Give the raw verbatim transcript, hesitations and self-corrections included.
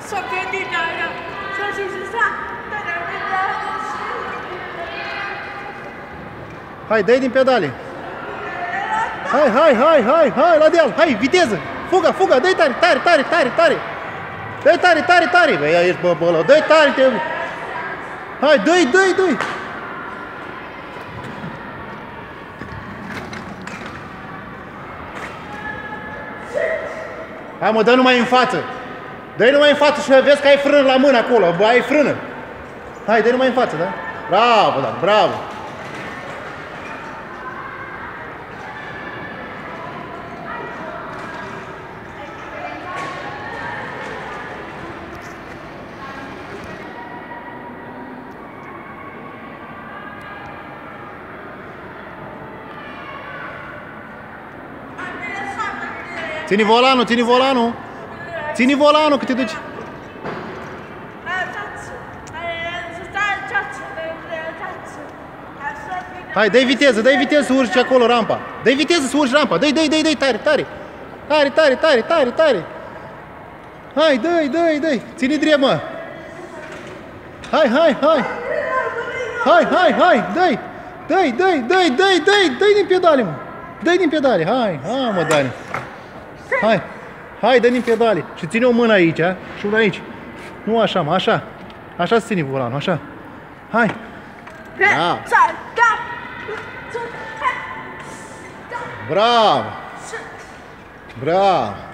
Să vedi, Dana, să zici asta. Hai, dă-i din pedale. Hai, hai, hai, hai, hai, la deal, hai, viteză. Fuga, fuga, dă-i tare, tare, tare, tare, tare. Dă-i tare, tare, tare. Băi, ești bă, bă, dă-i tare, te... Hai, dă-i, dă-i, dă-i. Hai mă, dă numai în față. Dă-i numai în față și vezi că ai frână la mână acolo. Bă, ai frână. Hai, dă-i numai în față, da? Bravo, da, bravo. Ține volanul, ține volanul. Ține volanul că te duci. Hai, dă-i viteză, dă-i viteză să urci acolo rampa. Dă-i viteză să urci rampa. Dă-i, dă-i, dă-i, dă-i, tare, tare. Tare, tare, tare, tare, tare. Hai, dă-i, dă-i, dă-i. Ține drept, mă. Hai, hai, hai. Hai, hai, hai, dă-i. Dă-i, dă-i, dă-i, dă-i, dă-i, dă-i din pedale, mă. Dă-i din pedale, hai, hai, mă, Dani. Hai, hai, dă din pedale. Și ține o mână aici, a? Și una aici. Nu așa, mă, așa. Așa se ține volanul, așa. Hai. Bravo. Bravo. Bravo.